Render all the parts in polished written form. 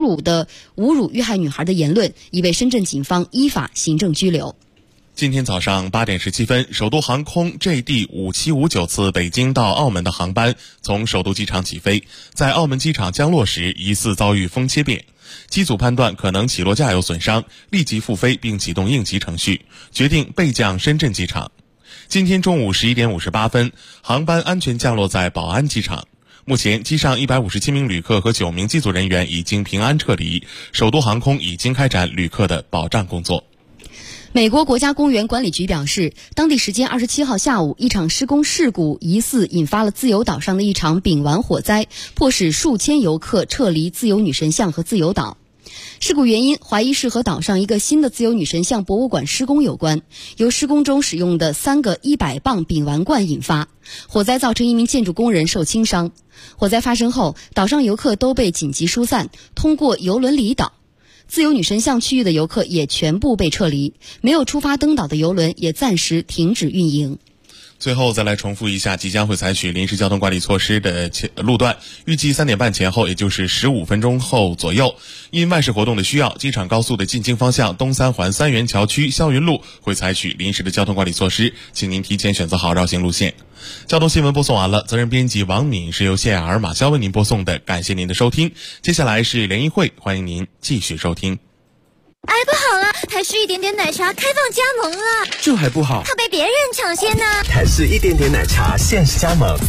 侮辱遇害女孩的言论，已被深圳警方依法行政拘留。 今天早上8点17分，首都航空 JD5759次北京到澳门的航班从首都机场起飞，在澳门机场降落时疑似遭遇风切变，机组判断可能起落架有损伤，立即复飞并启动应急程序，决定备降深圳机场。今天中午11点58分，航班安全降落在宝安机场。目前机上157名旅客和9名机组人员已经平安撤离，首都航空已经开展旅客的保障工作。 美国国家公园管理局表示，当地时间27号下午，一场施工事故疑似引发了自由岛上的一场丙烷火灾，迫使数千游客撤离自由女神像和自由岛。事故原因怀疑是和岛上一个新的自由女神像博物馆施工有关，由施工中使用的3个100磅丙烷罐引发。火灾造成一名建筑工人受轻伤。火灾发生后，岛上游客都被紧急疏散，通过邮轮离岛。自由女神像区域的游客也全部被撤离，没有出发登岛的邮轮也暂时停止运营。 最后再来重复一下即将会采取临时交通管理措施的路段，预计3点半前后，也就是15分钟后左右，因外事活动的需要，机场高速的进京方向东三环三元桥区霄云路会采取临时的交通管理措施，请您提前选择好绕行路线。交通新闻播送完了，责任编辑王敏是由谢雅儿、马潇为您播送的，感谢您的收听。接下来是联谊会，欢迎您继续收听。 哎，不好了，台式一点点奶茶开放加盟了， 这还不好， 怕被别人抢先呢。 台式一点点奶茶限时加盟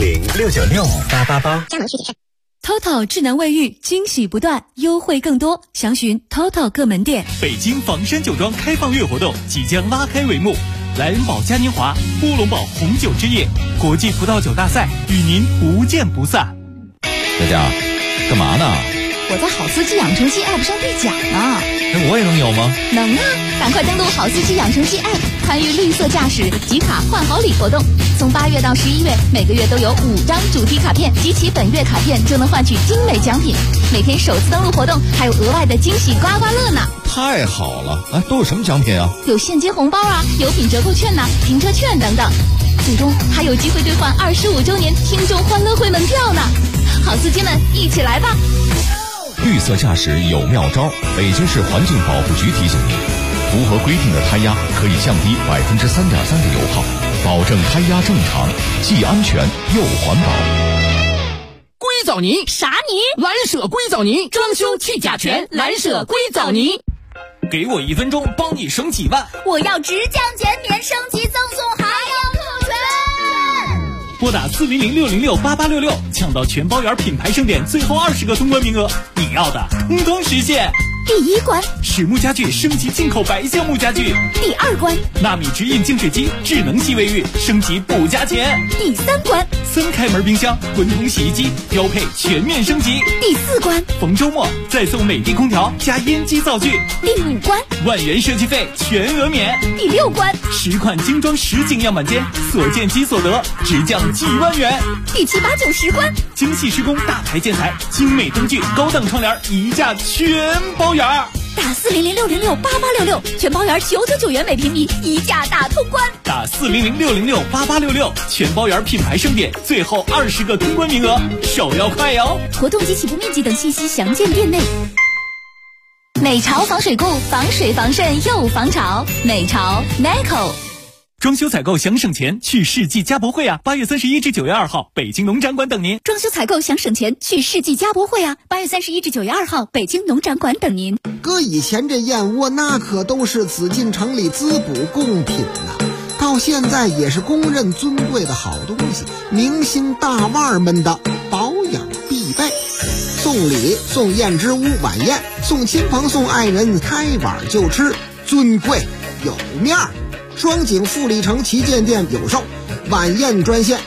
400-696-888， 加盟具体看。 TOTO 智能卫浴惊喜不断，优惠更多，详询 TOTO 各门店。 北京房山酒庄开放月活动即将拉开帷幕，莱茵堡嘉年华、乌龙堡红酒之夜、国际葡萄酒大赛与您不见不散。 佳佳，干嘛呢？ 我在好司机养成记 App 上兑奖呢。 那我也能有吗？ 能啊，赶快登录好司机养成记 App， 参与绿色驾驶集卡换好礼活动。从8月到11月，每个月都有5张主题卡片，集齐本月卡片就能换取精美奖品。每天首次登录活动还有额外的惊喜刮刮乐呢。 太好了！哎，都有什么奖品啊？ 有现金红包啊，有品折扣券呐，停车券等等。最终还有机会兑换25周年听众欢乐会门票呢。好司机们，一起来吧！ 绿色驾驶有妙招，北京市环境保护局提醒您，符合规定的胎压可以降低3.3%的油耗，保证胎压正常，既安全又环保。 硅藻泥啥泥？ 蓝舍硅藻泥，装修去甲醛，蓝舍硅藻泥。 给我1分钟，帮你省几万。 我要直降减免升级赠送，还要特权。 拨打400-606-8866，抢到全包圆品牌盛典最后20个通关名额，你要的通通实现。 第1关， 实木家具升级进口白橡木家具。 第2关， 纳米直饮净水机智能系卫浴升级不加钱。 第3关 ，3开门冰箱滚筒洗衣机标配全面升级。 第4关， 逢周末再送美的空调加烟机灶具。 第5关， 万元设计费全额免。 第6关 ，10款精装实景样板间所见即所得，直降几万元。 第7、8、9、10关， 精细施工大牌建材精美灯具高档窗帘一价全包圆。 打400-606-8866，全包圆999元每平米，一价大通关。 打400-606-8866，全包圆品牌盛典最后20个通关名额，手要快哟！ 活动及起步面积等信息详见店内。美潮防水固，防水防渗又防潮。美潮 Neco。 装修采购想省钱，去世纪家博会啊！8月31至9月2号，北京农展馆等您。 装修采购想省钱，去世纪家博会啊！8月31至9月2号，北京农展馆等您。 搁以前这燕窝那可都是紫禁城里滋补贡品呐，到现在也是公认尊贵的好东西，明星大腕们的保养必备。送礼送燕之屋晚宴，送亲朋送爱人开碗就吃，尊贵有面儿。双井富力城旗舰店有售，晚宴专线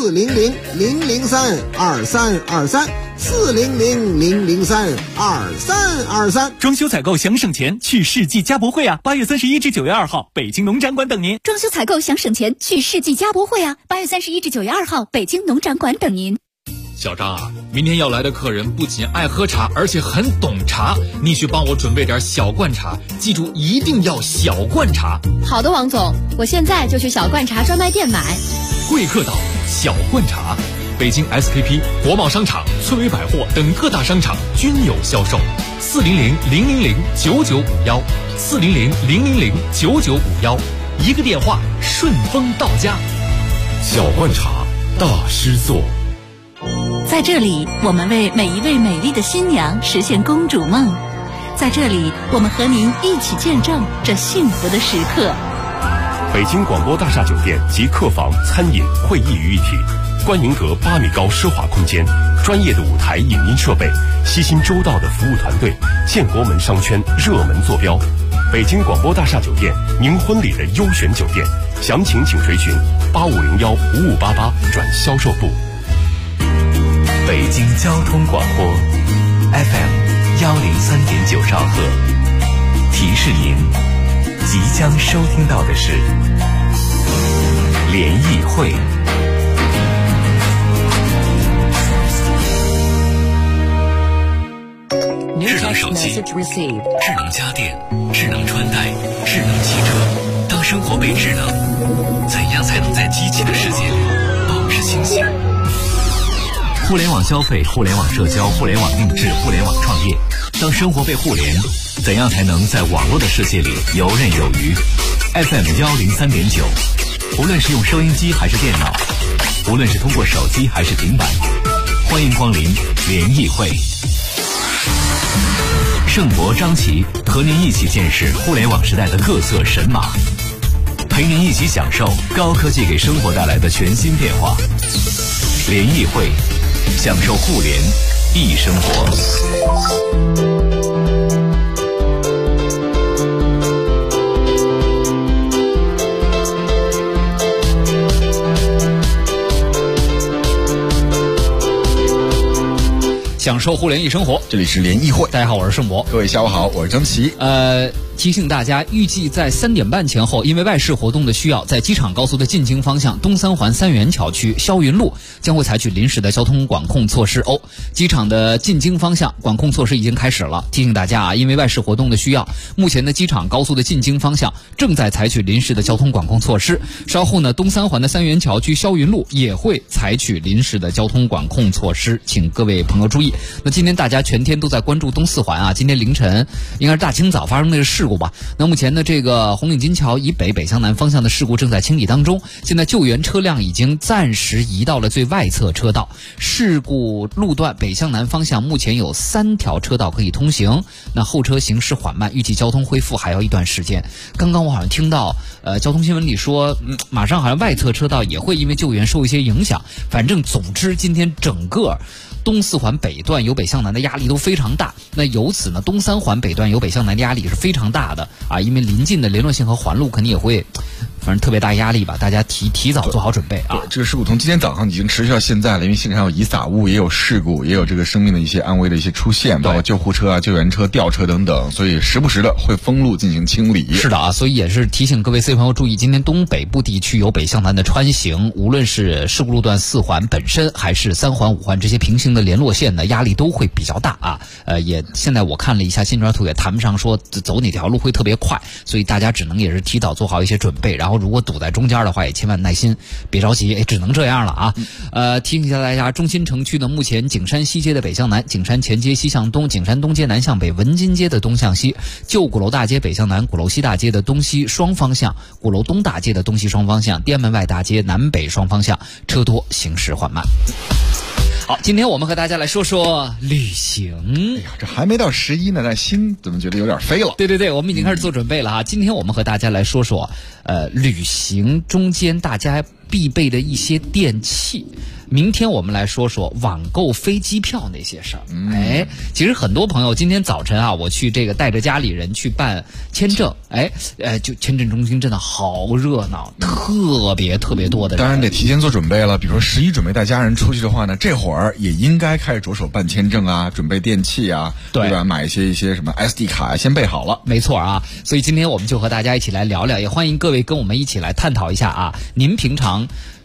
400-003-2323 400-003-2323。 装修采购想省钱，去世纪家博会啊！8月31至9月2号，北京农展馆等您。 装修采购想省钱，去世纪家博会啊！8月31至9月2号，北京农展馆等您。 小张啊，明天要来的客人不仅爱喝茶，而且很懂茶，你去帮我准备点小罐茶，记住一定要小罐茶。 好的，王总，我现在就去小罐茶专卖店买。 贵客岛小罐茶， 北京 SKP、国贸商场、翠微百货等各大商场均有销售。400-000-9951，400-000-9951，一个电话顺丰到家。 小罐茶大师座， 在这里，我们为每一位美丽的新娘实现公主梦。在这里，我们和您一起见证这幸福的时刻。 北京广播大厦酒店集客房、餐饮、会议于一体，观云阁8米高奢华空间，专业的舞台影音设备，悉心周到的服务团队，建国门商圈热门坐标。北京广播大厦酒店，您婚礼的优选酒店，详情请垂询8501-5588转销售部。 北京交通广播 FM103.9兆赫，提示您即将收听到的是联谊会。 智能手机、智能家电、智能穿戴、智能汽车，当生活被智能，怎样才能在机器的世界里保持清醒？互联网消费、互联网社交、互联网定制、互联网创业，当生活被互联，怎样才能在网络的世界里游刃有余？ FM103.9，无论是用收音机还是电脑，无论是通过手机还是平板，欢迎光临联谊会。盛博、张琪和您一起见识互联网时代的各色神马，陪您一起享受高科技给生活带来的全新变化。联谊会，享受互联易生活。 享受互联易生活， 这里是联谊会。 大家好，我是盛博。 各位下午好，我是张琪。 提醒大家，预计在3点半前后，因为外事活动的需要，在机场高速的进京方向东三环三元桥区霄云路将会采取临时的交通管控措施。机场的进京方向管控措施已经开始了。提醒大家啊，因为外事活动的需要，目前的机场高速的进京方向正在采取临时的交通管控措施。稍后呢，东三环的三元桥区霄云路也会采取临时的交通管控措施，请各位朋友注意。那今天大家全天都在关注东四环啊，今天凌晨应该是大清早发生那个事故吧。那目前呢，这个红领巾桥以北北向南方向的事故正在清理当中，现在救援车辆已经暂时移到了最外侧车道。事故路段北向南方向目前有3条车道可以通行，那后车行驶缓慢，预计交通恢复还要一段时间。刚刚我好像听到交通新闻里说，马上好像外侧车道也会因为救援受一些影响。反正总之今天整个东四环北段由北向南的压力都非常大，那由此呢，东三环北段由北向南的压力是非常大的啊，因为临近的联络线和环路肯定也会，反正特别大压力吧，大家提早做好准备啊。 这个事故从今天早上已经持续到现在了，因为现场有遗撒物，也有事故，也有这个生命的一些安危的一些出现，包括救护车啊、救援车、吊车等等，所以时不时的会封路进行清理。 是的啊，所以也是提醒各位 C 朋友注意，今天东北部地区由北向南的穿行，无论是事故路段4环本身，还是3环、5环这些平行的联络线呢，压力都会比较大啊。也现在我看了一下新川图，也谈不上说走哪条路会特别快，所以大家只能也是提早做好一些准备，然后如果堵在中间的话，也千万耐心，别着急，只能这样了啊。提醒一下大家，中心城区呢，目前景山西街的北向南、景山前街西向东、景山东街南向北、文津街的东向西、旧鼓楼大街北向南、鼓楼西大街的东西双方向、鼓楼东大街的东西双方向、天安门外大街南北双方向车多，行驶缓慢。好，今天我们和大家来说说旅行。 哎呀，这还没到11呢，但心怎么觉得有点飞了？ 对，我们已经开始做准备了哈。今天我们和大家来说说，旅行中间大家必备的一些电器。明天我们来说说网购飞机票那些事儿。其实很多朋友今天早晨啊，我去这个带着家里人去办签证，就签证中心真的好热闹，特别多的人。 当然得提前做准备了，比如说11准备带家人出去的话呢，这会儿也应该开始着手办签证啊，准备电器啊，对吧？买一些什么 SD 卡啊，先备好了。 没错啊，所以今天我们就和大家一起来聊聊，也欢迎各位跟我们一起来探讨一下啊，您平常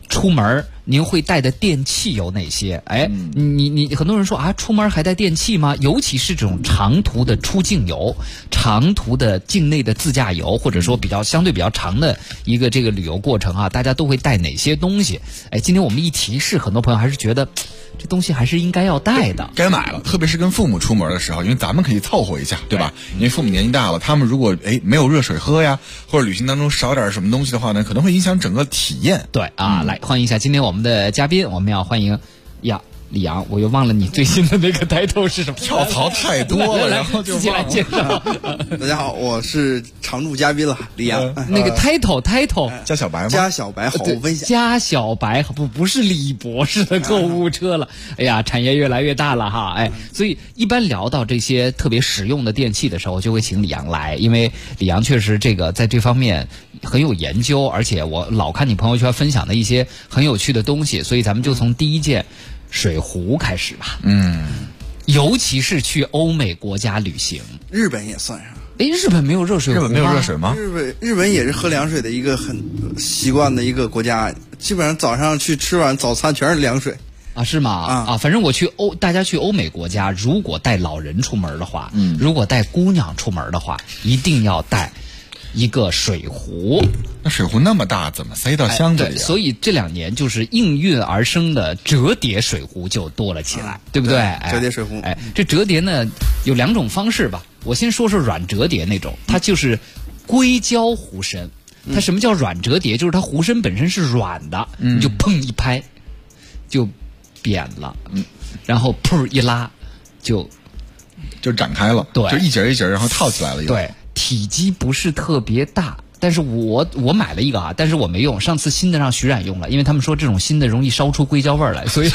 出门您会带的电器有哪些？哎，你很多人说啊，出门还带电器吗？尤其是这种长途的出境游、长途的境内的自驾游，或者说相对比较长的一个这个旅游过程啊，大家都会带哪些东西？哎，今天我们一提示，很多朋友还是觉得这东西还是应该要带的， 该买了。特别是跟父母出门的时候，因为咱们可以凑合一下，对吧？因为父母年纪大了，他们如果没有热水喝呀，或者旅行当中少点什么东西的话呢，可能会影响整个体验。 对啊，来欢迎一下今天我们的嘉宾，我们要欢迎呀。李阳，我又忘了你最新的那个title是什么？ 跳槽太多了，然后就自己来介绍。 大家好，我是常驻嘉宾了，李阳。 那个 title 加小白吗？ 加小白好物分享。 加小白不是李博士的购物车了。哎呀，产业越来越大了哈，哎，所以一般聊到这些特别实用的电器的时候，就会请李阳来，因为李阳确实这个在这方面很有研究，而且我老看你朋友圈分享的一些很有趣的东西，所以咱们就从第一件水壶开始吧。尤其是去欧美国家旅行， 日本也算上。 日本没有热水壶吗？ 日本没有热水吗？ 日本也是喝凉水的一个很习惯的一个国家，基本上早上去吃完早餐全是凉水。 啊，是吗？反正大家去欧美国家，如果带老人出门的话，如果带姑娘出门的话，一定要带一个水壶。 那水壶那么大，怎么塞到箱子里？ 对，所以这2年就是应运而生的折叠水壶就多了起来，对不对？ 折叠水壶。 这折叠呢有2种方式吧。我先说说软折叠那种，它就是硅胶壶身。它什么叫软折叠？就是它壶身本身是软的，你就砰一拍就扁了，然后噗一拉就展开了， 对， 就一节一节，然后套起来了。 对，体积不是特别大。但是我买了一个但是我没用。上次新的让徐冉用了，因为他们说这种新的容易烧出硅胶味儿来，所以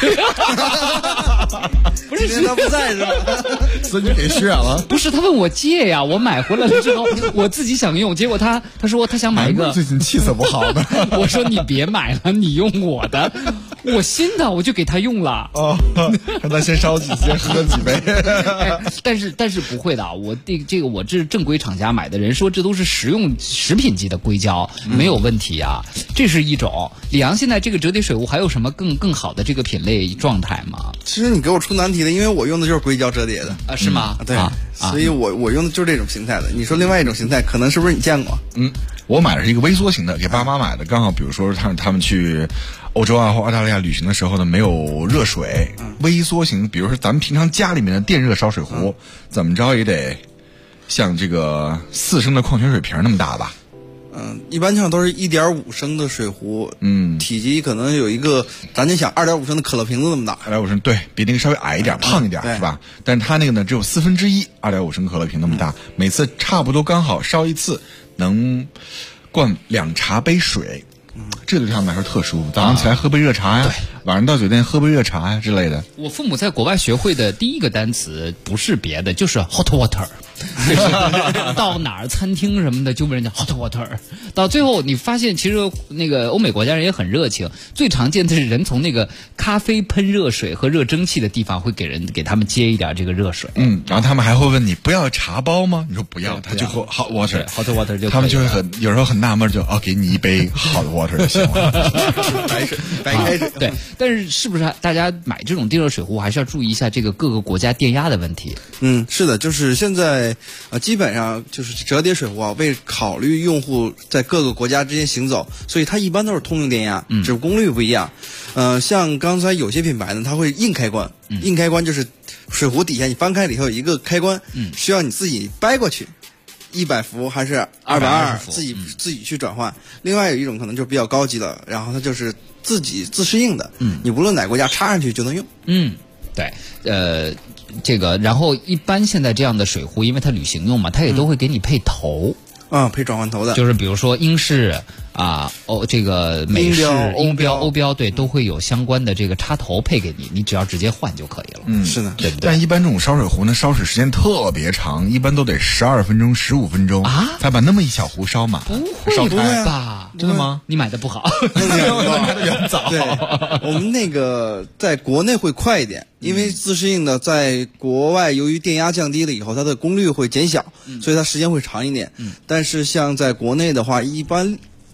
不是他不在是吧？ 所以你给徐冉了？ 不是，他问我借呀，我买回来了之后我自己想用，结果他说他想买一个。 最近气色不好的。 我说你别买了，你用我的，我新的我就给他用了。 让他先烧几先喝几杯。 但是不会的，我这个我是正规厂家买的，人说这都是食品级的硅胶，没有问题啊。这是一种。李阳，现在这个折叠水壶还有什么更好的这个品类状态吗？ 其实你给我出难题的，因为我用的就是硅胶折叠的啊，是吗？ 对，所以我用的就是这种形态的。你说另外一种形态，可能是不是你见过？ 我买的是一个微缩型的，给爸妈买的。刚好，比如说他们去欧洲啊或澳大利亚旅行的时候呢，没有热水，微缩型，比如说咱们平常家里面的电热烧水壶，怎么着也得像这个4升的矿泉水瓶那么大吧。 一般上都是1.5升的水壶，体积可能有一个，咱就想2.5升的可乐瓶子那么大。 2.5升，对，比那个稍微矮一点、胖一点，是吧？但是它那个呢，只有1/4 2.5升可乐瓶那么大，每次差不多刚好烧一次，能灌2茶杯水。这对他们来说特殊，早上起来喝杯热茶呀，晚上到酒店喝杯热茶呀之类的。 我父母在国外学会的第一个单词不是别的，就是 hot water。就是到哪儿餐厅什么的就问人家 hot water， 到最后你发现其实那个欧美国家人也很热情，最常见的是人从那个咖啡喷热水和热蒸汽的地方会给他们接一点这个热水， 然后他们还会问你不要茶包吗？你说不要，他就喝 hot water 就他们就会有时候很纳闷，就给你一杯 hot water 就行了。 白开水。 对，但是不是大家买这种电热水壶还是要注意一下这个各个国家电压的问题？ 是的，就是现在基本上就是折叠水壶为考虑用户在各个国家之间行走，所以它一般都是通用电压，只是功率不一样。像刚才有些品牌呢，它会硬开关，硬开关就是水壶底下你翻开了以后有一个开关，需要你自己掰过去，100伏还是220伏，自己去转换。另外有一种可能就比较高级了，然后它就是自己自适应的，你无论哪国家插上去就能用。 对，这个，然后一般现在这样的水壶，因为它旅行用嘛，它也都会给你配头， 配转换头的， 就是比如说英式这个美式、英标、欧标，对，都会有相关的这个插头配给你，你只要直接换就可以了。 是的， 对不对？ 但一般这种烧水壶呢，烧水时间特别长，一般都得12分钟、15分钟才把那么一小壶烧满。 不会吧？ 真的吗？ 你买的不好， 买的远早。 对，我们那个在国内会快一点，因为自适应的，在国外由于电压降低了以后，它的功率会减小，所以它时间会长一点。但是像在国内的话，一般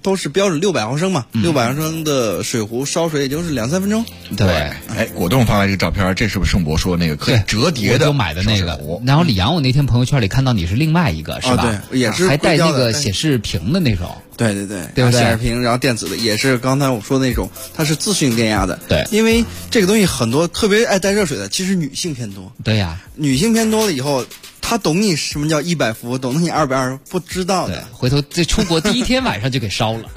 都是标准600毫升嘛，600毫升的水壶烧水也就是2-3分钟。 对， 哎，果冻发来这个照片，这是不是盛博说那个可以折叠的？ 我就买的那个。然后李阳，我那天朋友圈里看到你是另外一个，是吧？ 对，也是还带那个显示屏的那种。 对不对？显示屏，然后电子的，也是刚才我说的那种，它是自适应电压的。 对， 因为这个东西很多特别爱带热水的，其实女性偏多。 对呀， 女性偏多了以后，她懂你什么叫100伏，懂你220，不知道的。 回头这出国第一天晚上就给烧了。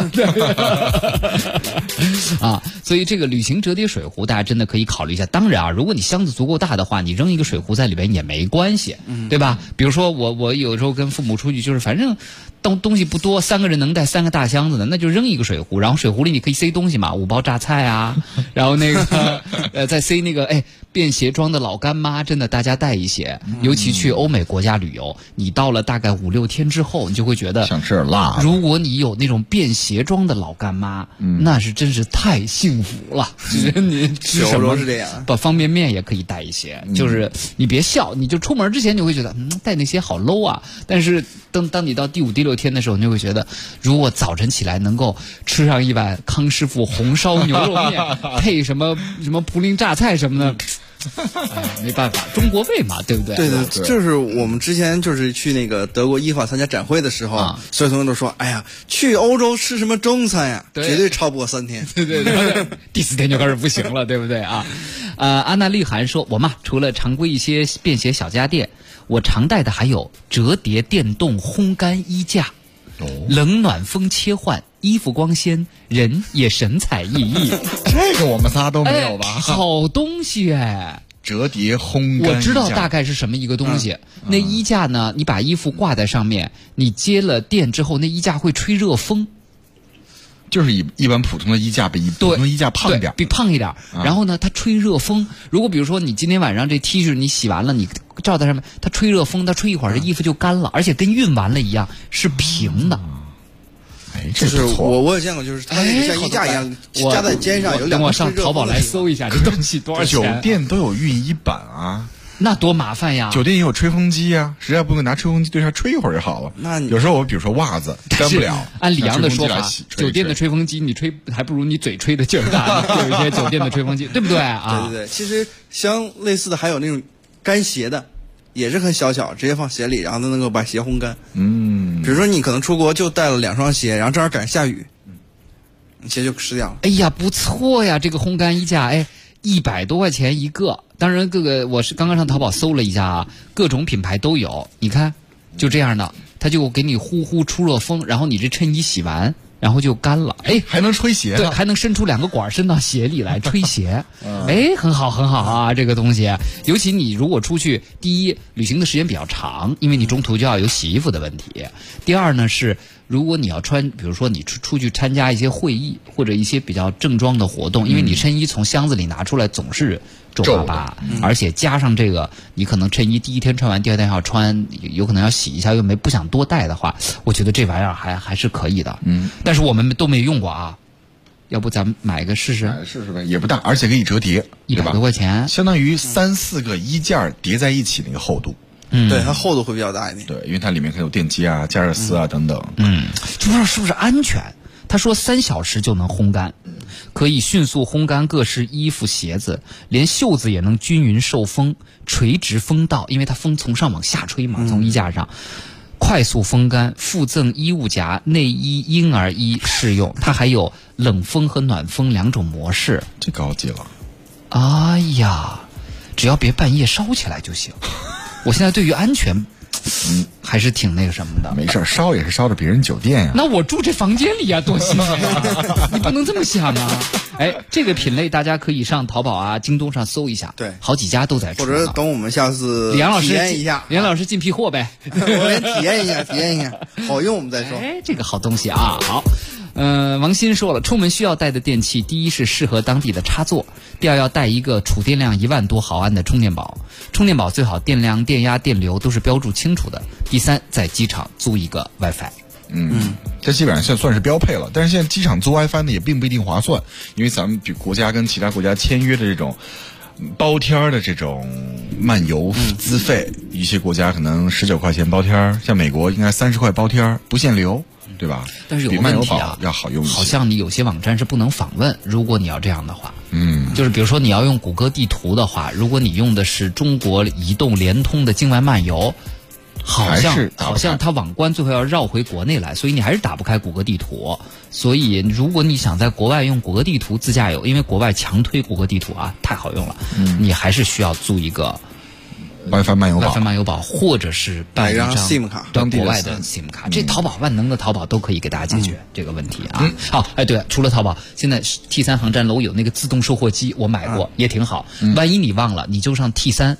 啊，所以这个旅行折叠水壶，大家真的可以考虑一下。当然啊，如果你箱子足够大的话，你扔一个水壶在里边也没关系，对吧？比如说我有时候跟父母出去，就是反正东西不多，3个人能带3个大箱子的，那就扔一个水壶，然后水壶里你可以塞东西嘛，5包榨菜啊，然后那个再塞那个便携装的老干妈，真的大家带一些，尤其去欧美国家旅游，你到了大概5-6天之后，你就会觉得想吃点辣。 如果你有那种便携装的老干妈，那是真是太幸福了。你吃什么是这样， 把方便面也可以带一些，就是你别笑，你就出门之前你会觉得带那些好 low 啊，但是当你到第5、第6天的时候，你就会觉得，如果早晨起来能够吃上一碗康师傅红烧牛肉面，配什么涪陵榨菜什么的。没办法，中国味嘛，对不对？ 对，就是我们之前就是去那个德国伊法参加展会的时候，所有同学都说：“哎呀，去欧洲吃什么中餐呀，绝对超不过3天。” 对，第4天就开始不行了，对不对啊？安娜丽涵说：“我嘛，除了常规一些便携小家电，我常带的还有折叠电动烘干衣架。”冷暖风切换，衣服光鲜，人也神采奕奕。 这个我们仨都没有吧？ 好东西折叠烘干。 我知道大概是什么一个东西。那衣架呢？你把衣服挂在上面，你接了电之后，那衣架会吹热风。 就是一般普通的衣架比普通衣架胖一点， 比胖一点。然后呢，它吹热风。如果比如说你今天晚上这 T 恤你洗完了，你罩在上面，它吹热风，它吹一会儿，这衣服就干了，而且跟熨完了一样，是平的。 就是我也见过，就是它像衣架一样夹在肩上，有2个。 等我上淘宝来搜一下这东西多少钱。 酒店都有熨衣板啊。 那多麻烦呀！ 酒店也有吹风机呀，实在不能拿吹风机对它吹一会儿就好了。 那有时候我比如说袜子干不了， 按李阳的说法，酒店的吹风机你吹还不如你嘴吹的劲儿大。有一些酒店的吹风机，对不对啊？ 对，其实像类似的还有那种干鞋的，也是很小，直接放鞋里，然后它能够把鞋烘干。比如说你可能出国就带了2双鞋，然后正好赶上下雨，鞋就湿掉了。 哎呀，不错呀，这个烘干衣架，100多块钱一个。当然，我是刚刚上淘宝搜了一下啊，各种品牌都有。你看，就这样的，它就给你呼呼出热风，然后你这衬衣洗完，然后就干了。 还能吹鞋， 对，还能伸出2个管伸到鞋里来吹鞋。很好啊，这个东西。尤其你如果出去，第一，旅行的时间比较长，因为你中途就要有洗衣服的问题。第二呢是，如果你要穿，比如说你出去参加一些会议或者一些比较正装的活动，因为你衬衣从箱子里拿出来总是皱巴巴，而且加上这个，你可能衬衣第1天穿完，第2天要穿，有可能要洗一下，又不想多带的话，我觉得这玩意儿还是可以的。但是我们都没用过啊，要不咱们买个试试？ 试试呗，也不大，而且可以折叠 ，100多块钱， 相当于3-4个衣架叠在一起那个厚度。 对，它厚度会比较大一点。 对，因为它里面还有电机啊、加热丝啊等等。 不知道是不是安全？他说3小时就能烘干，可以迅速烘干各式衣服、鞋子，连袖子也能均匀受风，垂直风道，因为它风从上往下吹嘛，从衣架上。快速风干，附赠衣物夹、内衣、婴儿衣适用。它还有冷风和暖风2种模式， 这高级了。 哎呀，只要别半夜烧起来就行。我现在对于安全，还是挺那个什么的。 没事，烧也是烧的别人酒店呀。 那我住这房间里呀，多新鲜啊！你不能这么想啊！这个品类大家可以上淘宝啊、京东上搜一下， 对， 好几家都在出。 或者等我们下次李阳老师体验一下， 李阳老师进批货呗， 我先体验一下，好用我们再说。 这个好东西啊，好。王鑫说了，出门需要带的电器，第一是适合当地的插座，第二要带一个储电量1万多毫安的充电宝，充电宝最好电量、电压、电流都是标注清楚的。第三，在机场租一个 WiFi。 这基本上算是标配了。但是现在机场租 WiFi 呢，也并不一定划算，因为咱们比国家跟其他国家签约的这种包天的这种漫游资费，一些国家可能19块钱包天，像美国应该30块包天，不限流。 对吧？ 但是有比漫游个问题啊宝要好用一些。 好像你有些网站是不能访问，如果你要这样的话。就是比如说你要用谷歌地图的话，如果你用的是中国移动、联通的境外漫游，好像它网关最后要绕回国内来，所以你还是打不开谷歌地图。所以如果你想在国外用谷歌地图自驾游，因为国外强推谷歌地图啊，太好用了，你还是需要租一个 WiFi 漫游宝，或者是办一张 SIM 卡， 对，国外的 SIM 卡。这淘宝万能的淘宝都可以给大家解决这个问题啊。好，对，除了淘宝，现在 T3 航站楼有那个自动售货机，我买过，也挺好。万一你忘了，你就上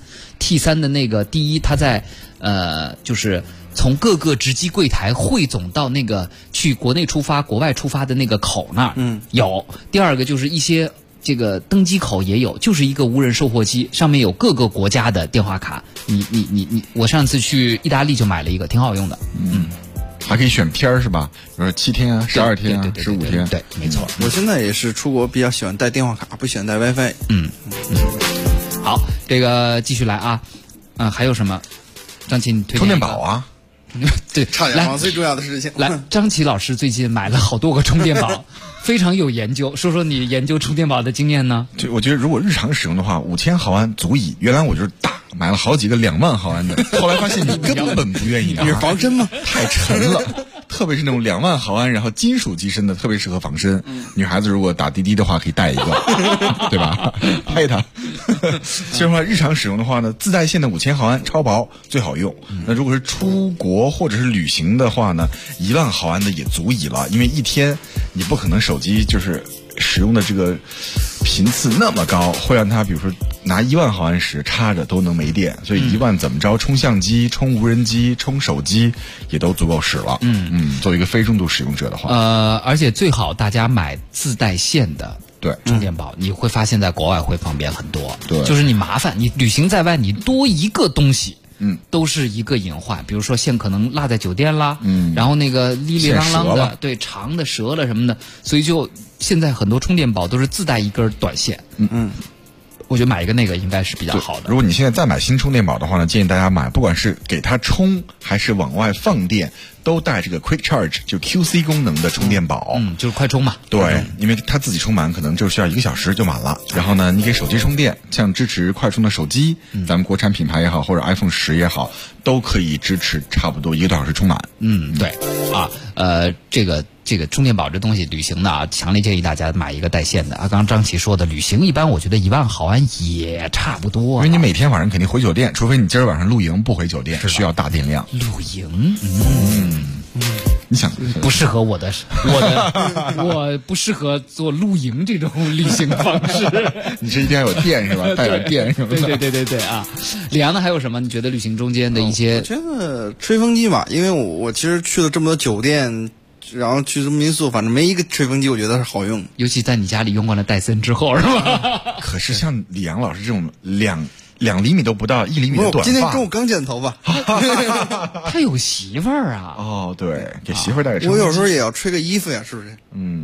T3 的那个，第一，它在就是从各个值机柜台汇总到那个去国内出发、国外出发的那个口那儿，有。第二个就是一些这个登机口也有，就是一个无人售货机，上面有各个国家的电话卡。我上次去意大利就买了一个，挺好用的。 还可以选天儿是吧？比如说7天啊、12天啊、15天。 对，没错。 我现在也是出国比较喜欢带电话卡，不喜欢带 WiFi。 好，这个继续来啊。还有什么？张琪，你推荐充电宝啊。 对， 差点忘最重要的事情。 来，张琪老师最近买了好多个充电宝，非常有研究。说说你研究充电宝的经验呢？ 就我觉得，如果日常使用的话，5000毫安足矣。原来我就是买了好几个2万毫安的，后来发现你根本不愿意拿。 你是防身吗？ 太沉了，特别是那种2万毫安，然后金属机身的，特别适合防身。女孩子如果打滴滴的话，可以带一个，对吧？拍它。其实话，日常使用的话呢，自带线的5000毫安超薄最好用。那如果是出国或者是旅行的话呢，1万毫安的也足矣了，因为一天你不可能手机就是使用的这个频次那么高，会让它比如说拿1万毫安时插着都能没电，所以1万怎么着充相机、充无人机、充手机也都足够使了。作为一个非重度使用者的话， 而且最好大家买自带线的。 对， 充电宝你会发现在国外会方便很多。 对， 就是你麻烦，你旅行在外，你多一个东西，都是一个隐患。比如说线可能落在酒店啦，然后那个哩哩啷啷的，对，长的折了什么的，所以就现在很多充电宝都是自带一根短线。我觉得买一个那个应该是比较好的。 如果你现在再买新充电宝的话呢，建议大家买，不管是给它充还是往外放电，都带这个 Quick Charge 就 QC 功能的充电宝。 就是快充嘛。 对，因为它自己充满可能就需要1个小时就满了。然后呢，你给手机充电，像支持快充的手机，咱们国产品牌也好，或者 iPhone 10也好，都可以支持差不多1个多小时充满。 对啊，这个充电宝这东西，旅行的啊，强烈建议大家买一个带线的啊。刚刚张琪说的，旅行一般我觉得1万毫安也差不多， 因为你每天晚上肯定回酒店，除非你今儿晚上露营不回酒店，需要大电量。 露营， 你想不适合我不适合做露营这种旅行方式。 你是一定要有电是吧？带点电什么的。 对啊。李阳呢还有什么？你觉得旅行中间的一些？ 我觉得吹风机吧，因为我其实去了这么多酒店。然后去什么民宿，反正没一个吹风机我觉得是好用， 尤其在你家里用惯了戴森之后，是吧？ 可是像李阳老师这种2厘米都不到1厘米的短发， 今天中午刚剪头发。 他有媳妇儿啊？ 哦，对，给媳妇儿带个。 我有时候也要吹个衣服呀，是不是？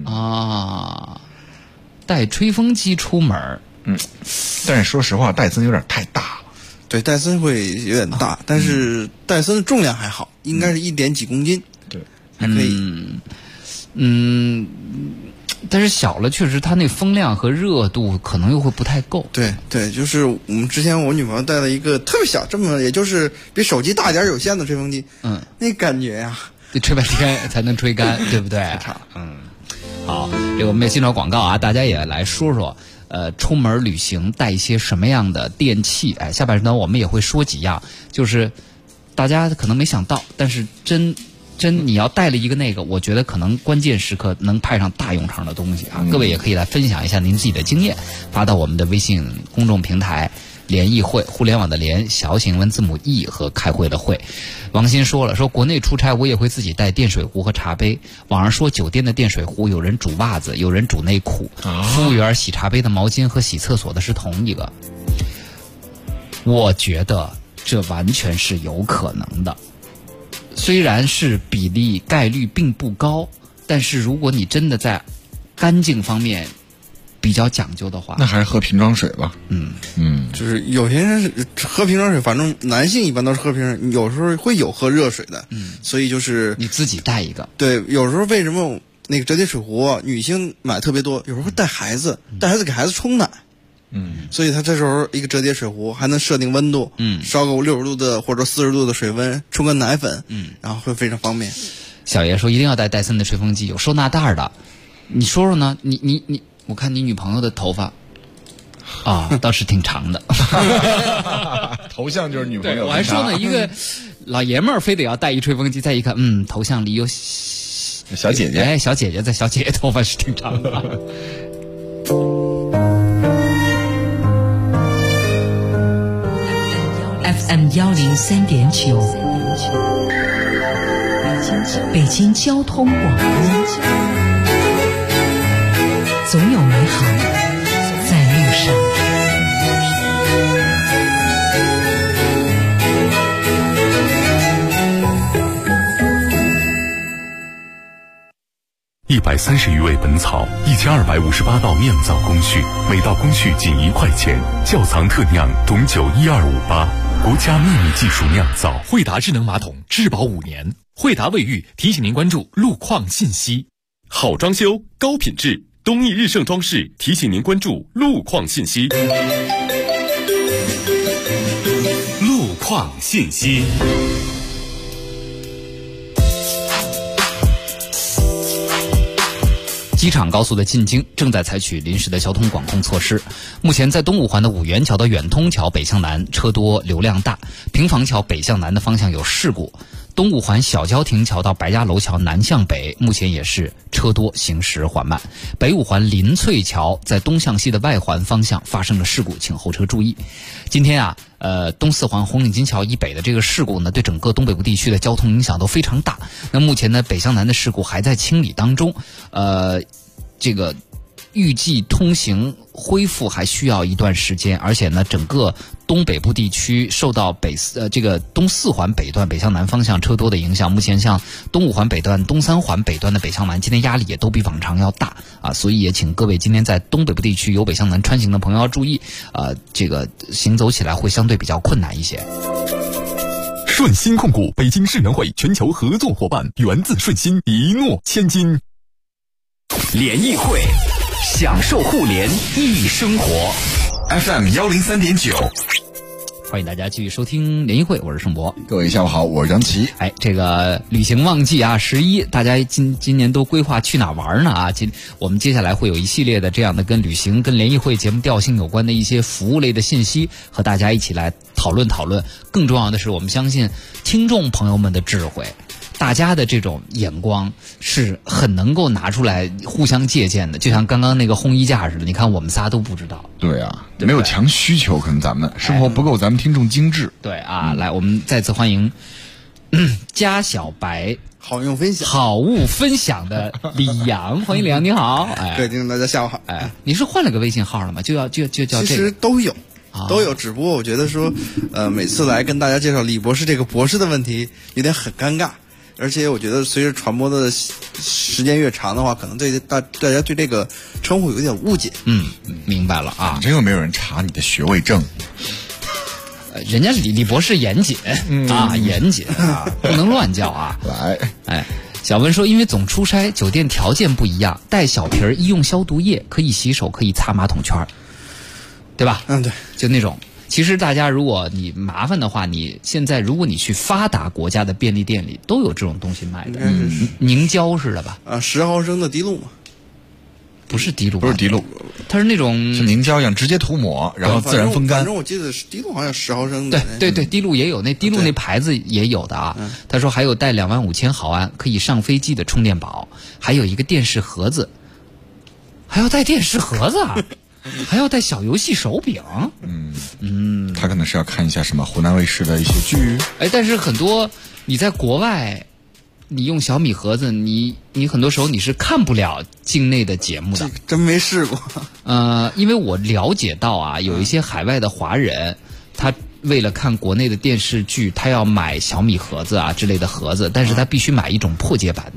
带吹风机出门， 但是说实话，戴森有点太大了。 对，戴森会有点大，但是戴森的重量还好，应该是1点几公斤。 对。 还可以， 但是小了确实它那风量和热度可能又会不太够。 对，就是我们之前我女朋友带了一个特别小，这么也就是比手机大点有线的吹风机，那感觉呀， 得吹半天才能吹干，对不对？ 太差。 好，这个我们也进入广告啊，大家也来说说，出门旅行带一些什么样的电器？下半时段我们也会说几样，就是大家可能没想到，但是真你要带了一个那个，我觉得可能关键时刻能派上大用场的东西啊！各位也可以来分享一下您自己的经验，发到我们的微信公众平台“联谊会”，互联网的联，小写文字母 E 和开会的会。王鑫说了，说国内出差我也会自己带电水壶和茶杯。网上说酒店的电水壶有人煮袜子，有人煮内裤，服务员洗茶杯的毛巾和洗厕所的是同一个。我觉得这完全是有可能的。虽然是比例概率并不高，但是如果你真的在干净方面比较讲究的话， 那还是喝瓶装水吧。 就是有些人喝瓶装水，反正男性一般都是喝瓶水，有时候会有喝热水的。所以就是你自己带一个。 对，有时候为什么那个折叠水壶女性买特别多，有时候会带孩子给孩子冲奶。所以它这时候一个折叠水壶还能设定温度，烧个60度的或者40度的水温，冲个奶粉，然后会非常方便。 小爷说一定要带戴森的吹风机，有收纳袋的。你说说呢？你，我看你女朋友的头发倒是挺长的。 头像就是女朋友。 我还说呢，一个老爷们儿非得要带一吹风机，再一看，头像里有小姐姐。 小姐姐，小姐姐头发是挺长的。 FM 103.9，北京交通广播，总有美好在路上。 130余味本草，1258道酿造工序，每道工序仅1块钱。窖藏特酿董酒12588，国家秘密技术酿造。 惠达智能马桶质保5年。惠达卫浴提醒您关注路况信息。 好装修，高品质，东义日盛装饰提醒您关注路况信息。 路况信息。 机场高速的进京正在采取临时的交通管控措施。目前在东五环的五元桥到远通桥北向南车多流量大，平房桥北向南的方向有事故。东五环小郊亭桥到白家楼桥南向北目前也是车多，行驶缓慢。北五环林翠桥在东向西的外环方向发生了事故，请后车注意。今天东四环红领巾桥以北的这个事故呢，对整个东北部地区的交通影响都非常大。那目前呢，北向南的事故还在清理当中，这个预计通行恢复还需要一段时间，而且呢，整个东北部地区受到这个东四环北段北向南方向车多的影响，目前像东五环北段、东三环北段的北向南，今天压力也都比往常要大所以也请各位今天在东北部地区由北向南穿行的朋友要注意这个行走起来会相对比较困难一些。 顺鑫控股北京世能会全球合作伙伴，源自顺鑫，一诺千金。 联谊会，享受互联易生活。FM 103.9， 欢迎大家继续收听联谊会，我是盛博。 各位下午好，我是张琪。 这个旅行旺季11，大家今年都规划去哪玩呢我们接下来会有一系列的这样的跟旅行、跟联谊会节目调性有关的一些服务类的信息，和大家一起来讨论讨论。更重要的是，我们相信听众朋友们的智慧。大家的这种眼光是很能够拿出来互相借鉴的，就像刚刚那个烘衣架似的，你看我们仨都不知道。 对啊，没有强需求，可能咱们生活不够咱们听众精致。 对来，我们再次欢迎家小白好物分享的李阳，欢迎李阳，你好。 各位听众大家下午好。 你是换了个微信号了吗？就叫这个。 其实都有，只不过我觉得说，每次来跟大家介绍李博士这个博士的问题，有点很尴尬。而且我觉得随着传播的时间越长的话，可能大家对这个称呼有点误解。 明白了啊。 真有没有人查你的学位证？ 人家李博士严谨严谨不能乱叫来， 小文说，因为总出差，酒店条件不一样，带小瓶医用消毒液，可以洗手，可以擦马桶圈，对吧？ 对， 就那种。其实大家如果你麻烦的话，你现在如果你去发达国家的便利店里都有这种东西卖的，凝胶似的吧 ？10毫升的滴露嘛？ 不是滴露， 不是滴露， 它是那种像凝胶一样直接涂抹，然后自然风干。 反正我记得是滴露，好像10毫升的。 对，滴露也有，那滴露那牌子也有的他说还有带25000毫安可以上飞机的充电宝，还有一个电视盒子，还要带电视盒子还要带小游戏手柄。 他可能是要看一下什么湖南卫视的一些剧。 但是很多你在国外，你用小米盒子，你很多时候你是看不了境内的节目的。 真没试过。 因为我了解到有一些海外的华人，他为了看国内的电视剧，他要买小米盒子之类的盒子，但是他必须买一种破解版的。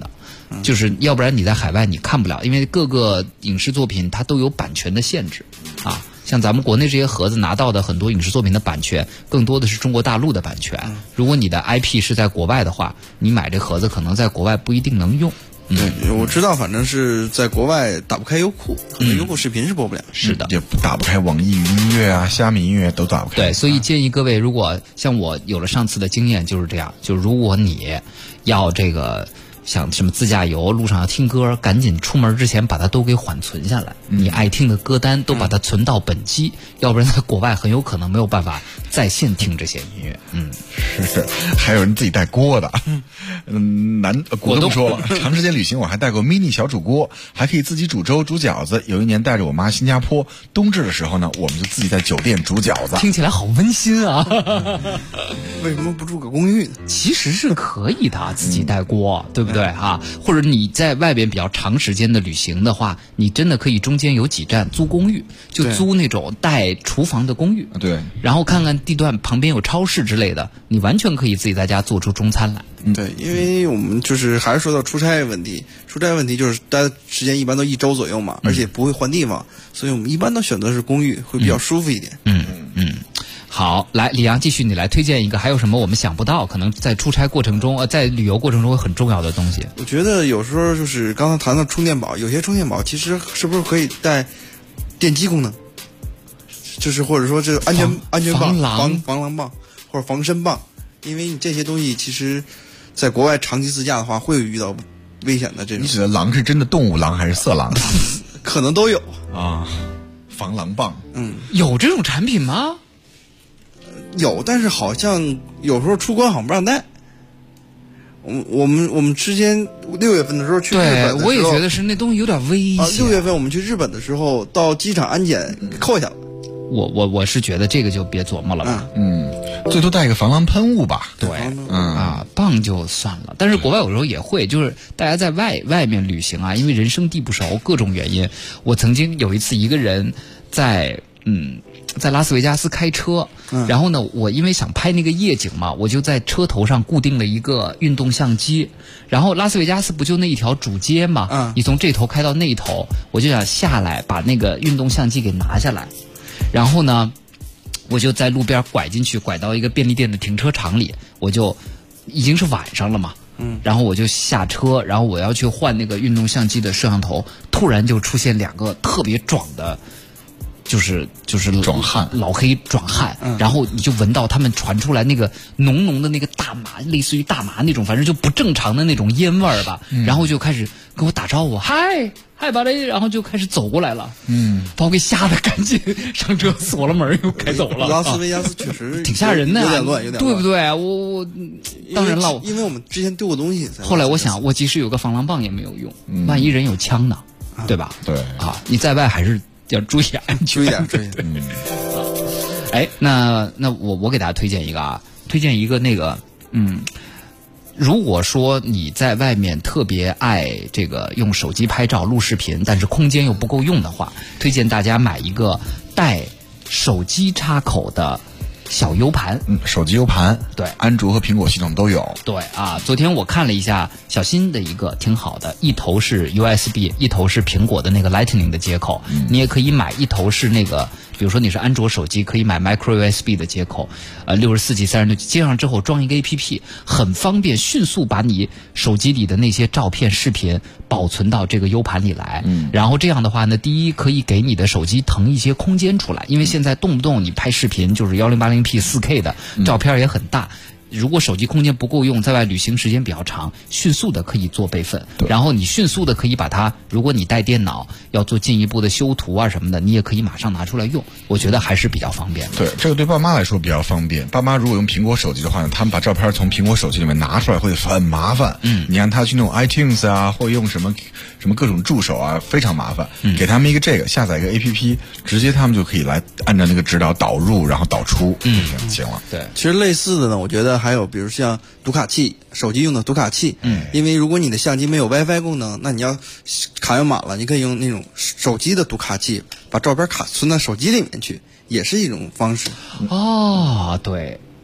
就是要不然你在海外你看不了，因为各个影视作品它都有版权的限制啊。像咱们国内这些盒子拿到的很多影视作品的版权，更多的是中国大陆的版权。如果你的 IP 是在国外的话，你买这盒子可能在国外不一定能用。 对，我知道，反正是在国外打不开优酷，可能优酷视频是播不了。 是的， 也打不开网易云音乐啊、虾米音乐都打不开。 对，所以建议各位，如果像我有了上次的经验就是这样，就如果你要这个像什么自驾游路上要听歌，赶紧出门之前把它都给缓存下来，你爱听的歌单都把它存到本机，要不然在国外很有可能没有办法在线听这些音乐。 是，还有人自己带锅的。果冻说了，长时间旅行我还带过 mini 小煮锅，还可以自己煮粥、煮饺子。有一年带着我妈新加坡，冬至的时候呢，我们就自己在酒店煮饺子。 听起来好温馨啊！ 为什么不住个公寓呢？ 其实是可以的，自己带锅，对不对啊？或者你在外边比较长时间的旅行的话，你真的可以中间有几站租公寓，就租那种带厨房的公寓。 对， 然后看看地段旁边有超市之类的，你完全可以自己在家做出中餐来。 对，因为我们就是还是说到出差问题，就是待的时间一般都1周左右嘛，而且不会换地方，所以我们一般都选择是公寓，会比较舒服一点。 好，来，李阳，继续你来推荐一个，还有什么我们想不到，可能在出差过程中，在旅游过程中会很重要的东西？ 我觉得有时候就是刚才谈到充电宝，有些充电宝其实是不是可以带电击功能？就是或者说这安全棒、防狼棒或者防身棒，因为你这些东西其实在国外长期自驾的话会遇到危险的这种。 你指的狼是真的动物狼还是色狼？ 可能都有啊。防狼棒， 有这种产品吗？ 有，但是好像有时候出关好像不让带。我们之前6月份的时候去日本的时候， 对，我也觉得是那东西有点危险。 6月份我们去日本的时候，到机场安检扣下了。 我是觉得这个就别琢磨了吧。 最多带一个防狼喷雾吧。 对，棒就算了。但是国外有时候也会，就是大家在外面旅行啊，因为人生地不熟，各种原因。我曾经有一次一个人在拉斯维加斯开车，然后呢，我因为想拍那个夜景嘛，我就在车头上固定了一个运动相机。然后拉斯维加斯不就那一条主街嘛，你从这头开到那头，我就想下来把那个运动相机给拿下来。然后呢，我就在路边拐进去，拐到一个便利店的停车场里，我就已经是晚上了嘛，然后我就下车，然后我要去换那个运动相机的摄像头，突然就出现2个特别壮的。就是壮汉， 老黑壮汉，然后你就闻到他们传出来那个浓浓的那个大麻，类似于大麻那种，反正就不正常的那种烟味儿吧。然后就开始跟我打招呼，嗨巴雷，然后就开始走过来了，把我给吓得赶紧上车锁了门又开走了。 拉斯维加斯确实挺吓人的， 有点乱， 对不对？我当然了， 因为我们之前丢过东西。 后来我想，我即使有个防狼棒也没有用，万一人有枪呢，对吧？ 对啊，你在外还是要注意安全， 注意点。 哎，那我给大家推荐一个啊，那个如果说你在外面特别爱这个用手机拍照录视频，但是空间又不够用的话，推荐大家买一个带手机插口的小 U 盘。 手机 U 盘， 对， 安卓和苹果系统都有。 对啊，昨天我看了一下小新的一个挺好的，一头是 USB， 一头是苹果的那个 Lightning 的接口，你也可以买一头是那个，比如说你是安卓手机，可以买 Micro USB 的接口，64G 32G 接上之后装一个 APP， 很方便，迅速把你手机里的那些照片、视频保存到这个 U 盘里来。然后这样的话呢，第一可以给你的手机腾一些空间出来，因为现在动不动你拍视频就是1080p 4K 的照片也很大。如果手机空间不够用，在外旅行时间比较长，迅速的可以做备份，然后你迅速的可以把它，如果你带电脑要做进一步的修图啊什么的，你也可以马上拿出来用，我觉得还是比较方便的。 对，这个对爸妈来说比较方便。爸妈如果用苹果手机的话呢，他们把照片从苹果手机里面拿出来会很麻烦。你让他去弄 iTunes 啊，或用什么各种助手啊，非常麻烦。给他们一个这个，下载一个 APP， 直接他们就可以来按照那个指导导入，然后导出，行了。 对，其实类似的呢，我觉得还有比如像读卡器，手机用的读卡器。因为如果你的相机没有 WiFi 功能，那你要卡用满了，你可以用那种手机的读卡器，把照片卡存到手机里面去，也是一种方式。 哦，对。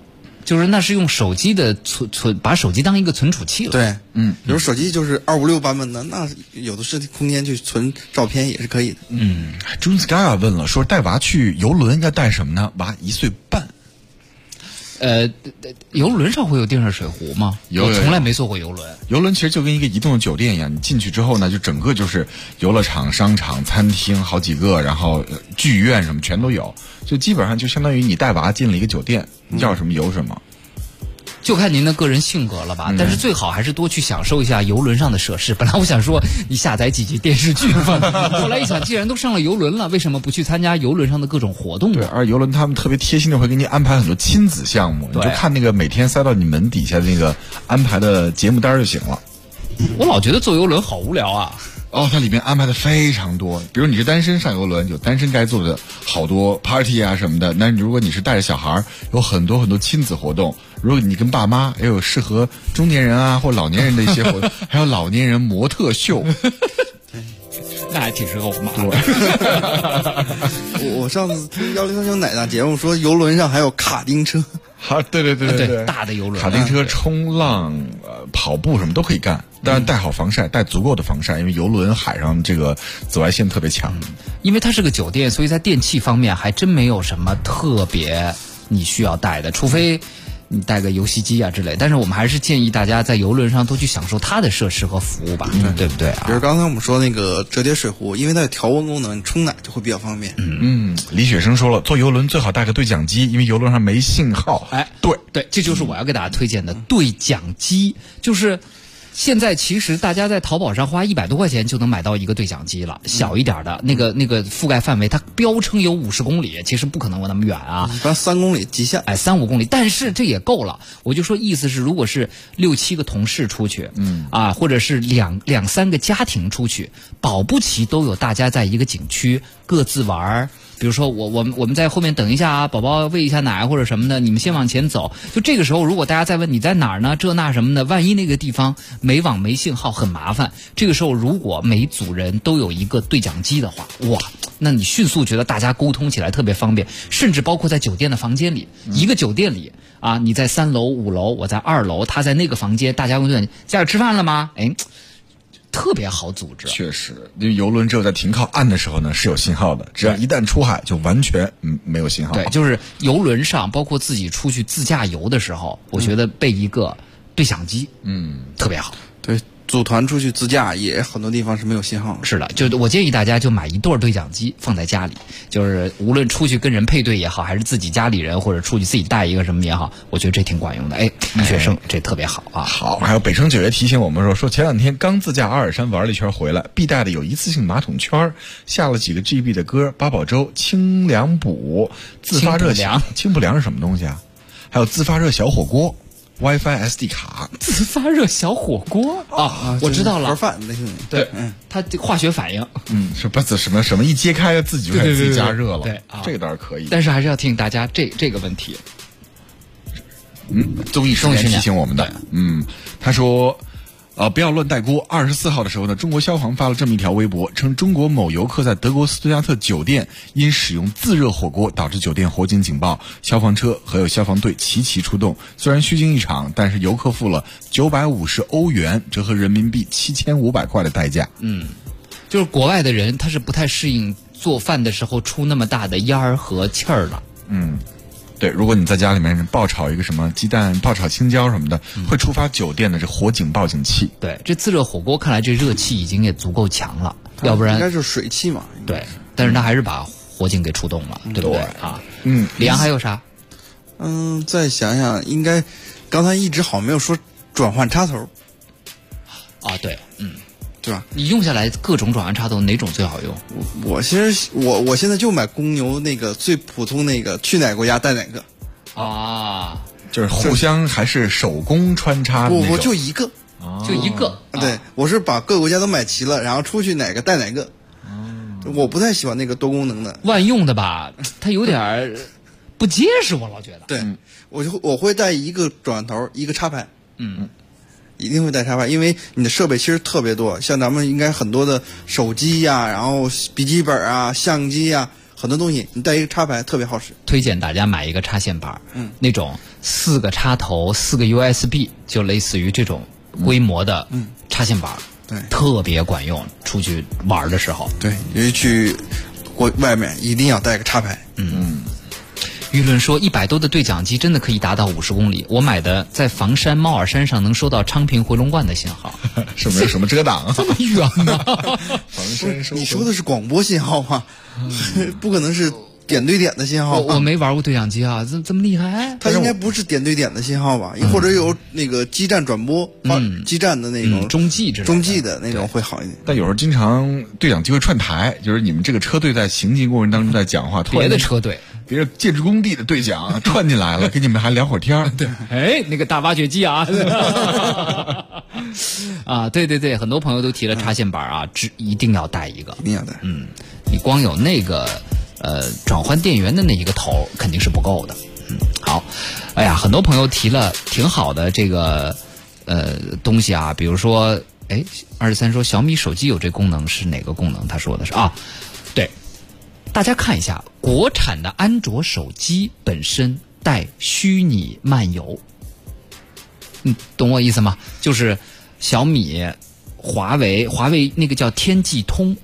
就是那是用手机的把手机当一个存储器了。 对，比如手机就是256版本的，那有的是空间去存照片也是可以的。 June Sky 问了，说带娃去游轮要带什么呢？娃1岁半。 游轮上会有电热水壶吗？我从来没坐过游轮。 游轮其实就跟一个移动的酒店一样，你进去之后呢，就整个就是游乐场、商场、餐厅好几个，然后剧院什么全都有，就基本上就相当于你带娃进了一个酒店，你要什么游什么。 就看您的个人性格了吧，但是最好还是多去享受一下游轮上的设施。本来我想说你下载几集电视剧放，后来一想，既然都上了游轮了，为什么不去参加游轮上的各种活动呢？ 对，而游轮他们特别贴心的会给你安排很多亲子项目，你就看那个每天塞到你门底下的那个安排的节目单就行了。 我老觉得坐游轮好无聊啊。 它里面安排的非常多，比如你是单身上游轮，有单身该做的好多 party 啊什么的。那如果你是带着小孩，有很多很多亲子活动。如果你跟爸妈，也有适合中年人啊或老年人的一些活动，还有老年人模特秀。 那还挺适合我妈。 我上次听1039奶奶节目说，游轮上还有卡丁车。 对， 大的游轮， 卡丁车、冲浪、跑步什么都可以干，当然带好防晒，带足够的防晒，因为游轮海上这个紫外线特别强。 因为它是个酒店，所以在电器方面还真没有什么特别你需要带的，除非你带个游戏机啊之类。但是我们还是建议大家在游轮上多去享受它的设施和服务吧，对不对啊？ 比如刚才我们说那个折叠水壶，因为它有调温功能，你冲奶就会比较方便。 李雪生说了，坐游轮最好带个对讲机，因为游轮上没信号。 对，这就是我要给大家推荐的对讲机，就是现在其实大家在淘宝上花100多块钱就能买到一个对讲机了，小一点的那个覆盖范围，它标称有50公里，其实不可能有那么远啊， 一般3公里极限 ，3-5公里，但是这也够了。我就说意思是，如果是6-7个同事出去，或者是2-3个家庭出去，保不齐都有大家在一个景区各自玩。比如说我们在后面等一下啊，宝宝喂一下奶或者什么的，你们先往前走。就这个时候，如果大家再问你在哪儿呢，这那什么的，万一那个地方没网没信号很麻烦。这个时候如果每组人都有一个对讲机的话，哇，那你迅速觉得大家沟通起来特别方便，甚至包括在酒店的房间里，一个酒店里啊，你在3楼5楼，我在2楼，他在那个房间，大家会问家里吃饭了吗？特别好组织。 确实，因为游轮只有在停靠岸的时候呢是有信号的，只要一旦出海就完全没有信号。 对，就是游轮上，包括自己出去自驾游的时候，我觉得备一个对讲机，特别好。 对，组团出去自驾也很多地方是没有信号。 是的，就我建议大家就买一对对讲机放在家里，就是无论出去跟人配对也好，还是自己家里人或者出去自己带一个什么也好，我觉得这挺管用的。李学生这特别好啊。 好，还有北城9月提醒我们说前2天刚自驾阿尔山玩了一圈回来，必带的有一次性马桶圈，下了几个 GB 的歌，八宝粥、清凉补、自发热清补凉是什么东西啊？还有自发热小火锅。WiFi SD 卡， 自发热小火锅啊，我知道了， 盒饭那个， 对，它化学反应， 是不什么一揭开自己就开始自己加热了， 对， 这个倒是可以， 但是还是要提醒大家这个问题。 综艺时间提醒我们的，他说。不要乱带锅。24号的时候呢，中国消防发了这么一条微博，称中国某游客在德国斯图加特酒店因使用自热火锅导致酒店火警警报，消防车和有消防队齐出动。虽然虚惊一场，但是游客付了950欧元，折合人民币7500块的代价。 就是国外的人他是不太适应做饭的时候出那么大的烟儿和气儿了。 对，如果你在家里面爆炒一个什么鸡蛋、爆炒青椒什么的，会触发酒店的这火警报警器。 对，这自热火锅看来这热气已经也足够强了，要不然应该就是水汽嘛。 对，但是他还是把火警给触动了，对不对啊？李阳还有啥？ 再想想，应该刚才一直好像没有说转换插头。 对， 对吧？ 你用下来各种转换插头哪种最好用？ 我其实我现在就买公牛那个最普通那个，去哪个国家带哪个。 就是互相还是手工穿插的那种。 我就一个， 就一个。 对，我是把各个国家都买齐了，然后出去哪个带哪个。我不太喜欢那个多功能的万用的吧，它有点不结实，我老觉得。 对，我会带一个转换头，一个插排。一定会带插排，因为你的设备其实特别多，像咱们应该很多的手机呀，然后笔记本啊、相机呀， 很多东西你带一个插排特别好使。 推荐大家买一个插线板，那种4个插头4个 USB， 就类似于这种规模的插线板， 对， 特别管用，出去玩的时候。 对，尤其去外面一定要带个插排。 舆论说100多的对讲机真的可以达到50公里，我买的在房山猫耳山上能收到昌平回龙观的信号。 什么什么遮挡啊？ 这么远呢？ 你说的是广播信号吗？不可能是点对点的信号。 我没玩过对讲机啊，这么厉害？ 它应该不是点对点的信号吧？或者有那个基站转播，基站的那种中继之类的， 中继的那种会好一点。 但有时候经常对讲机会串台，就是你们这个车队在行进过程当中在讲话， 别的车队。 别人建筑工地的对讲串进来了，跟你们还聊会儿天儿。 对，哎，那个大挖掘机啊，啊，对，很多朋友都提了插线板啊，一定要带一个， 一定要带。 你光有那个转换电源的那一个头肯定是不够的。好，哎呀，很多朋友提了挺好的这个东西啊，比如说，23说小米手机有这功能是哪个功能？他说的是啊，对。大家看一下，国产的安卓手机本身带虚拟漫游，懂我意思吗？就是小米、华为那个叫天际通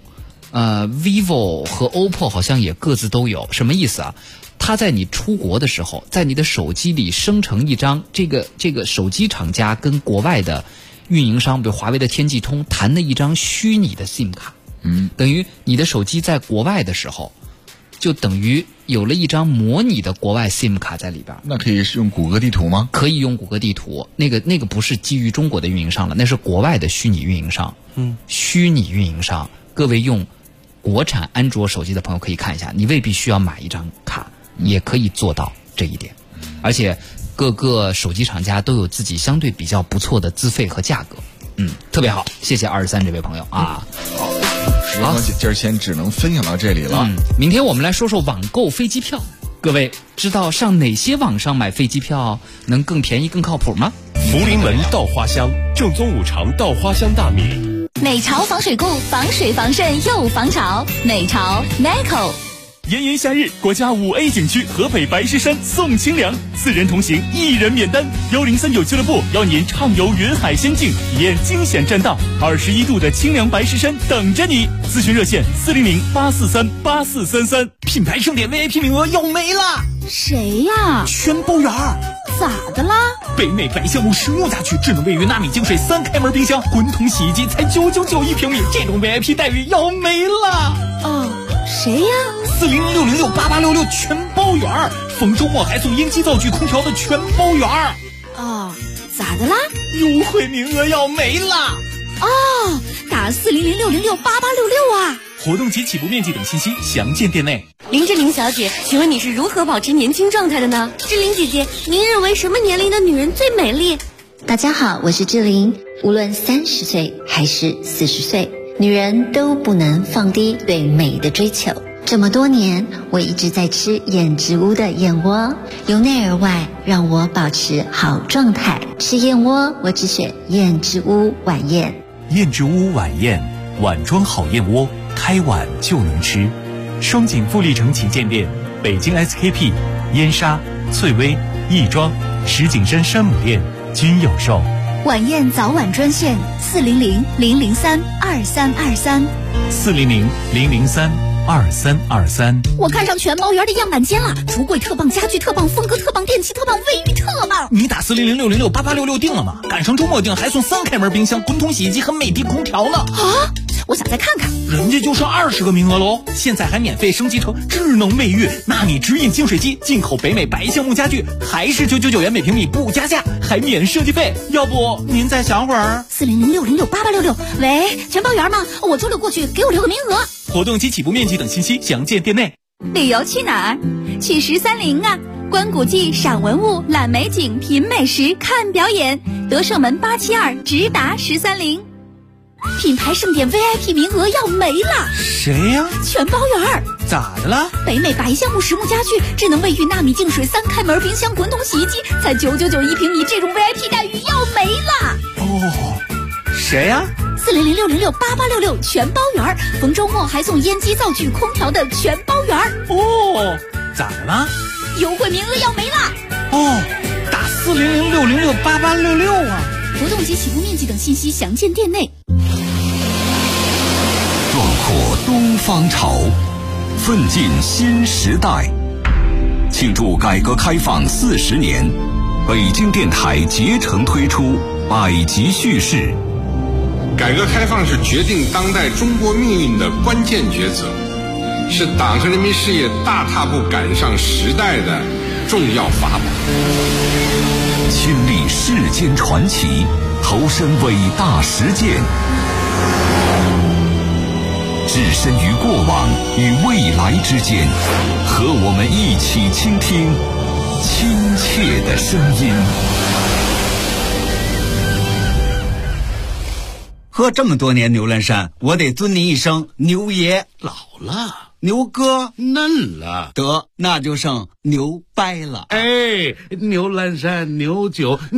，vivo 和 OPPO 好像也各自都有。什么意思啊？它在你出国的时候，在你的手机里生成一张这个手机厂家跟国外的运营商，比如华为的天际通谈的一张虚拟的 SIM 卡。等于你的手机在国外的时候，就等于有了一张模拟的国外 SIM 卡在里边。 那可以用谷歌地图吗？ 可以用谷歌地图，那个不是基于中国的运营商了，那是国外的虚拟运营商。虚拟运营商，各位用国产安卓手机的朋友可以看一下，你未必需要买一张卡，也可以做到这一点。而且各个手机厂家都有自己相对比较不错的资费和价格。特别好，谢谢23这位朋友啊。 好，今儿先只能分享到这里了。 明天我们来说说网购飞机票。各位知道上哪些网上买飞机票能更便宜更靠谱吗？ 福临门稻花香，正宗五常稻花香大米。 美潮防水固，防水防渗又防潮。美潮 Neco。 炎炎夏日，国家5A 景区河北白石山送清凉，4人同行1人免单。1039俱乐部邀您畅游云海仙境，体验惊险栈道，21度的清凉白石山等着你。咨询热线400-843-8433。 品牌盛典 VIP 名额要没了。 谁呀？ 全包圆。 咋的啦？ 北美白橡木实木家具，智能卫浴纳米净水3开门冰箱，滚筒洗衣机才999一平米，这种 VIP 待遇要没了。 谁呀 ？400-606-8866全包圆儿，逢周末还送烟机灶具空调的全包圆儿。 咋的啦？ 优惠名额要没了。 打400-606-8866啊！ 活动及起步面积等信息详见店内。 林志玲小姐，请问你是如何保持年轻状态的呢？志玲姐姐，您认为什么年龄的女人最美丽？ 大家好，我是志玲。无论30岁还是40岁，女人都不能放低对美的追求。这么多年，我一直在吃燕之屋的燕窝，由内而外让我保持好状态。吃燕窝，我只选燕之屋晚宴。 燕之屋晚宴，碗装好燕窝，开碗就能吃。双井富力城旗舰店、北京 SKP、燕莎、翠微、亦庄、石景山山姆店均有售。 晚宴早晚专线400-003-2323。 400-003-2323。 我看上全包圆的样板间了，橱柜特棒，家具特棒，风格特棒，电器特棒，卫浴特棒。 你打400-606-8866订了吗？赶上周末订还送3开门冰箱、滚筒洗衣机和美的空调呢。 我想再看看。 人家就剩20个名额喽，现在还免费升级成智能卫浴、纳米直饮净水机，进口北美白橡木家具，还是999元每平米不加价，还免设计费。要不您再想会儿 ？400-606-8866。喂，全包圆吗？我周六过去，给我留个名额。 活动及起步面积等信息详见店内。 旅游去哪儿？去13陵啊！观古迹、赏文物、览美景、品美食、看表演。德胜门872直达13陵。品牌盛典 VIP 名额要没了。 谁呀？ 全包圆。 咋的了？ 北美白橡木实木家具，智能卫浴纳米净水3开门冰箱，滚筒洗衣机才999一平米，这种 VIP 待遇要没了。 谁呀 4006068866全包圆，逢周末还送烟机、灶具、空调的全包圆。 哦，咋了？ 优惠名额要没了。 哦，打4006068866啊！ 活动及起步面积等信息详见店内。 壮阔东方潮，奋进新时代。庆祝改革开放40年，北京电台竭诚推出百集叙事。 改革开放是决定当代中国命运的关键抉择，是党和人民事业大踏步赶上时代的重要法宝。 亲历世间传奇，投身伟大实践，置身于过往与未来之间，和我们一起倾听亲切的声音。 喝这么多年牛栏山，我得尊您一声牛爷。 老了， 牛哥嫩了， 得那就剩牛掰了。 哎，牛栏山牛酒。